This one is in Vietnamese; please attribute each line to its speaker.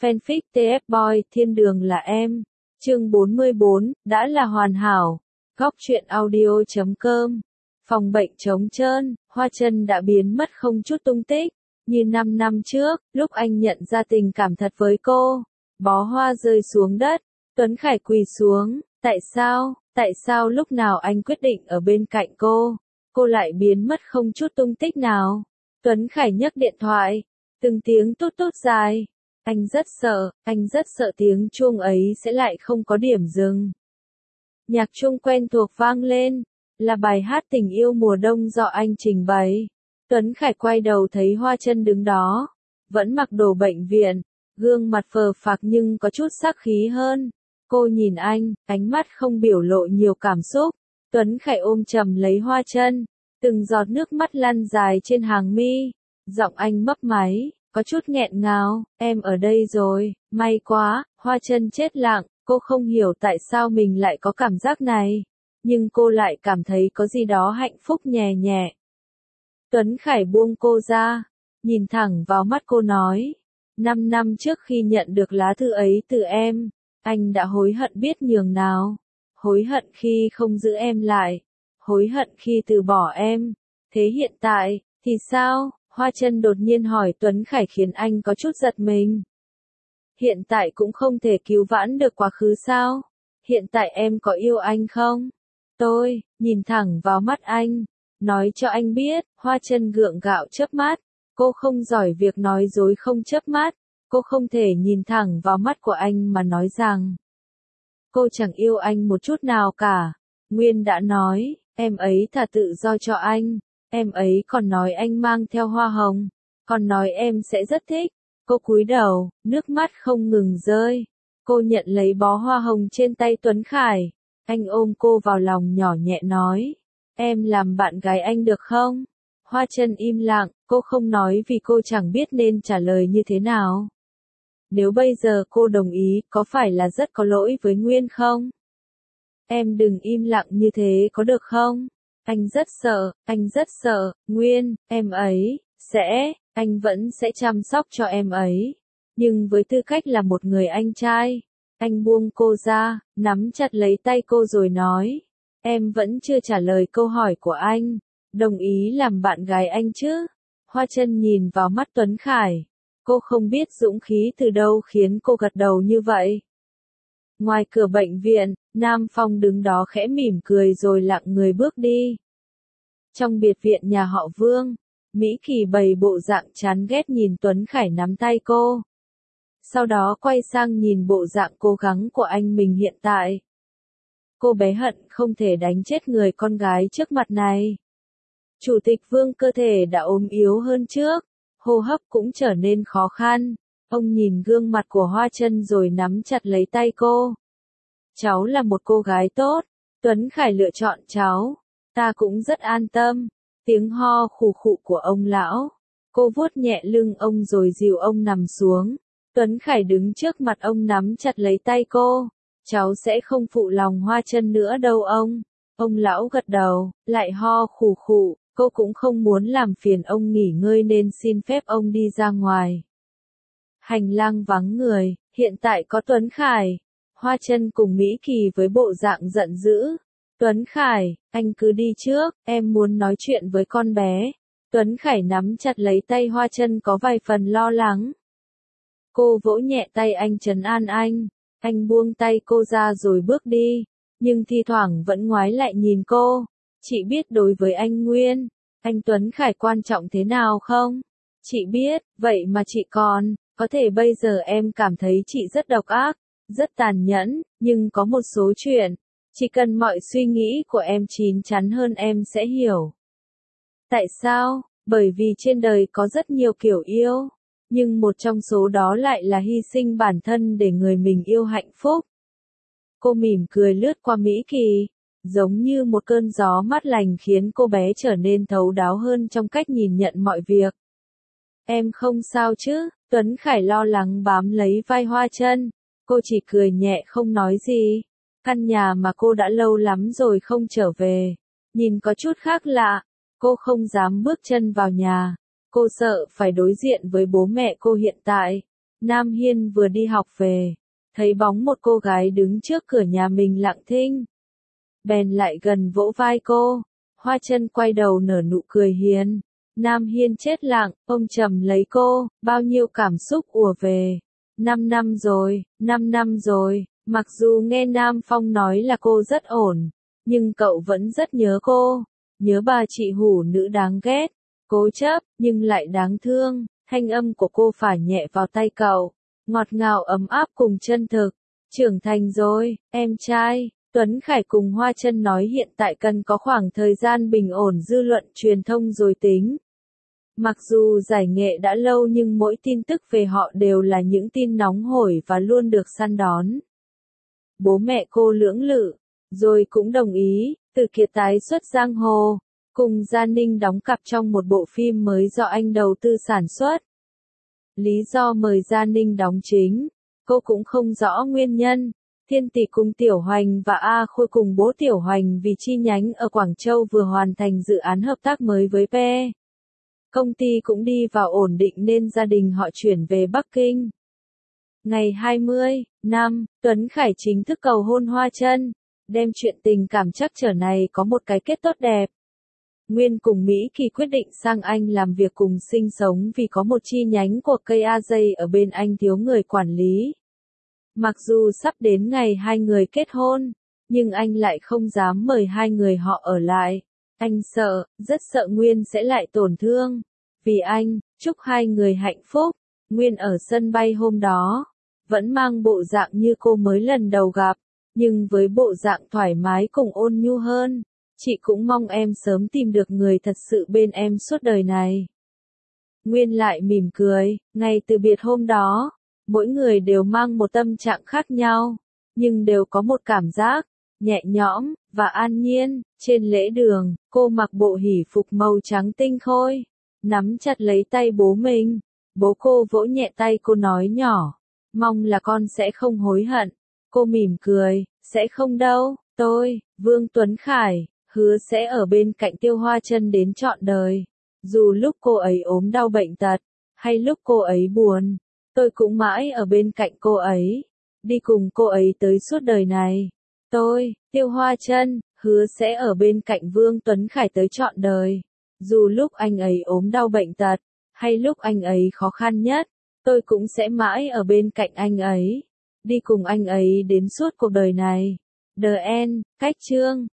Speaker 1: Fanfic TF Boy Thiên đường là em. Chương 44, đã là hoàn hảo. Góc truyện audio.com. Phòng bệnh trống trơn, Hoa Chân đã biến mất không chút tung tích. Như 5 năm trước, lúc anh nhận ra tình cảm thật với cô. Bó hoa rơi xuống đất, Tuấn Khải quỳ xuống. Tại sao lúc nào anh quyết định ở bên cạnh cô lại biến mất không chút tung tích nào? Tuấn Khải nhấc điện thoại, từng tiếng tút tút dài. Anh rất sợ tiếng chuông ấy sẽ lại không có điểm dừng. Nhạc chuông quen thuộc vang lên, là bài hát tình yêu mùa đông do anh trình bày. Tuấn Khải quay đầu thấy Hoa Chân đứng đó, vẫn mặc đồ bệnh viện, gương mặt phờ phạc nhưng có chút sắc khí hơn. Cô nhìn anh, ánh mắt không biểu lộ nhiều cảm xúc. Tuấn Khải ôm chầm lấy Hoa Chân, từng giọt nước mắt lăn dài trên hàng mi. Giọng anh mấp máy, có chút nghẹn ngào, em ở đây rồi, may quá. Hoa Chân chết lặng, cô không hiểu tại sao mình lại có cảm giác này, nhưng cô lại cảm thấy có gì đó hạnh phúc nhẹ nhẹ. Tuấn Khải buông cô ra, nhìn thẳng vào mắt cô nói, 5 năm trước khi nhận được lá thư ấy từ em, anh đã hối hận biết nhường nào, hối hận khi không giữ em lại, hối hận khi từ bỏ em. Thế hiện tại, thì sao? Hoa Chân đột nhiên hỏi Tuấn Khải khiến anh có chút giật mình. Hiện tại cũng không thể cứu vãn được quá khứ sao? Hiện tại em có yêu anh không? Tôi, nhìn thẳng vào mắt anh, nói cho anh biết. Hoa Chân gượng gạo chớp mắt, cô không giỏi việc nói dối không chớp mắt, cô không thể nhìn thẳng vào mắt của anh mà nói rằng cô chẳng yêu anh một chút nào cả. Nguyên đã nói, em ấy thả tự do cho anh, em ấy còn nói anh mang theo hoa hồng, còn nói em sẽ rất thích. Cô cúi đầu, nước mắt không ngừng rơi. Cô nhận lấy bó hoa hồng trên tay Tuấn Khải. Anh ôm cô vào lòng nhỏ nhẹ nói, em làm bạn gái anh được không? Hoa Chân im lặng, cô không nói vì cô chẳng biết nên trả lời như thế nào. Nếu bây giờ cô đồng ý, có phải là rất có lỗi với Nguyên không? Em đừng im lặng như thế có được không? Anh rất sợ, Nguyên, em ấy, anh vẫn sẽ chăm sóc cho em ấy. Nhưng với tư cách là một người anh trai, anh buông cô ra, nắm chặt lấy tay cô rồi nói, em vẫn chưa trả lời câu hỏi của anh, đồng ý làm bạn gái anh chứ? Hoa Chân nhìn vào mắt Tuấn Khải, cô không biết dũng khí từ đâu khiến cô gật đầu như vậy. Ngoài cửa bệnh viện, Nam Phong đứng đó khẽ mỉm cười rồi lặng người bước đi. Trong biệt viện nhà họ Vương, Mỹ Kỳ bày bộ dạng chán ghét nhìn Tuấn Khải nắm tay cô. Sau đó quay sang nhìn bộ dạng cố gắng của anh mình hiện tại. Cô bé hận không thể đánh chết người con gái trước mặt này. Chủ tịch Vương cơ thể đã ốm yếu hơn trước, hô hấp cũng trở nên khó khăn. Ông nhìn gương mặt của Hoa Chân rồi nắm chặt lấy tay cô. Cháu là một cô gái tốt, Tuấn Khải lựa chọn cháu, ta cũng rất an tâm. Tiếng ho khù khụ của ông lão. Cô vuốt nhẹ lưng ông rồi dìu ông nằm xuống. Tuấn Khải đứng trước mặt ông nắm chặt lấy tay cô. Cháu sẽ không phụ lòng Hoa Chân nữa đâu ông. Ông lão gật đầu, lại ho khù khụ. Cô cũng không muốn làm phiền ông nghỉ ngơi nên xin phép ông đi ra ngoài. Hành lang vắng người, hiện tại có Tuấn Khải, Hoa Chân cùng Mỹ Kỳ với bộ dạng giận dữ. Tuấn Khải, anh cứ đi trước, em muốn nói chuyện với con bé. Tuấn Khải nắm chặt lấy tay Hoa Chân có vài phần lo lắng. Cô vỗ nhẹ tay anh trấn an anh buông tay cô ra rồi bước đi, nhưng thi thoảng vẫn ngoái lại nhìn cô. Chị biết đối với anh Nguyên, anh Tuấn Khải quan trọng thế nào không? Chị biết, vậy mà chị còn, có thể bây giờ em cảm thấy chị rất độc ác, rất tàn nhẫn, nhưng có một số chuyện, chỉ cần mọi suy nghĩ của em chín chắn hơn em sẽ hiểu. Tại sao? Bởi vì trên đời có rất nhiều kiểu yêu, nhưng một trong số đó lại là hy sinh bản thân để người mình yêu hạnh phúc. Cô mỉm cười lướt qua Mỹ Kỳ, giống như một cơn gió mát lành khiến cô bé trở nên thấu đáo hơn trong cách nhìn nhận mọi việc. Em không sao chứ? Tuấn Khải lo lắng bám lấy vai Hoa Chân. Cô chỉ cười nhẹ không nói gì. Căn nhà mà cô đã lâu lắm rồi không trở về, nhìn có chút khác lạ. Cô không dám bước chân vào nhà. Cô sợ phải đối diện với bố mẹ cô hiện tại. Nam Hiên vừa đi học về, thấy bóng một cô gái đứng trước cửa nhà mình lặng thinh. Bèn lại gần vỗ vai cô, Hoa Chân quay đầu nở nụ cười hiền. Nam Hiên chết lặng, ôm chầm lấy cô, bao nhiêu cảm xúc ùa về. 5 năm rồi, 5 năm rồi, mặc dù nghe Nam Phong nói là cô rất ổn, nhưng cậu vẫn rất nhớ cô, nhớ bà chị hủ nữ đáng ghét, cố chấp, nhưng lại đáng thương, thanh âm của cô phả nhẹ vào tay cậu, ngọt ngào ấm áp cùng chân thực. Trưởng thành rồi, em trai. Tuấn Khải cùng Hoa Chân nói hiện tại cần có khoảng thời gian bình ổn dư luận truyền thông rồi tính. Mặc dù giải nghệ đã lâu nhưng mỗi tin tức về họ đều là những tin nóng hổi và luôn được săn đón. Bố mẹ cô lưỡng lự, rồi cũng đồng ý, Từ Kiệt tái xuất giang hồ, cùng Gia Ninh đóng cặp trong một bộ phim mới do anh đầu tư sản xuất. Lý do mời Gia Ninh đóng chính, cô cũng không rõ nguyên nhân. Thiên Tỷ cùng Tiểu Hoành và A Khôi cùng bố Tiểu Hoành vì chi nhánh ở Quảng Châu vừa hoàn thành dự án hợp tác mới với PE. Công ty cũng đi vào ổn định nên gia đình họ chuyển về Bắc Kinh. Ngày 20 năm, Tuấn Khải chính thức cầu hôn Hoa Chân, đem chuyện tình cảm trắc trở này có một cái kết tốt đẹp. Nguyên cùng Mỹ Kỳ quyết định sang Anh làm việc cùng sinh sống vì có một chi nhánh của KAJ ở bên Anh thiếu người quản lý. Mặc dù sắp đến ngày hai người kết hôn, nhưng anh lại không dám mời hai người họ ở lại. Anh sợ, rất sợ Nguyên sẽ lại tổn thương. Vì anh, chúc hai người hạnh phúc. Nguyên ở sân bay hôm đó, vẫn mang bộ dạng như cô mới lần đầu gặp, nhưng với bộ dạng thoải mái cùng ôn nhu hơn. Chị cũng mong em sớm tìm được người thật sự bên em suốt đời này. Nguyên lại mỉm cười, ngày từ biệt hôm đó. Mỗi người đều mang một tâm trạng khác nhau, nhưng đều có một cảm giác nhẹ nhõm và an nhiên. Trên lễ đường, cô mặc bộ hỉ phục màu trắng tinh khôi, nắm chặt lấy tay bố mình. Bố cô vỗ nhẹ tay cô nói nhỏ, mong là con sẽ không hối hận. Cô mỉm cười, sẽ không đâu, tôi, Vương Tuấn Khải, hứa sẽ ở bên cạnh Tiêu Hoa Chân đến trọn đời. Dù lúc cô ấy ốm đau bệnh tật, hay lúc cô ấy buồn, tôi cũng mãi ở bên cạnh cô ấy, đi cùng cô ấy tới suốt đời này. Tôi, Tiêu Hoa Chân, hứa sẽ ở bên cạnh Vương Tuấn Khải tới trọn đời. Dù lúc anh ấy ốm đau bệnh tật, hay lúc anh ấy khó khăn nhất, tôi cũng sẽ mãi ở bên cạnh anh ấy, đi cùng anh ấy đến suốt cuộc đời này. The End, cách chương.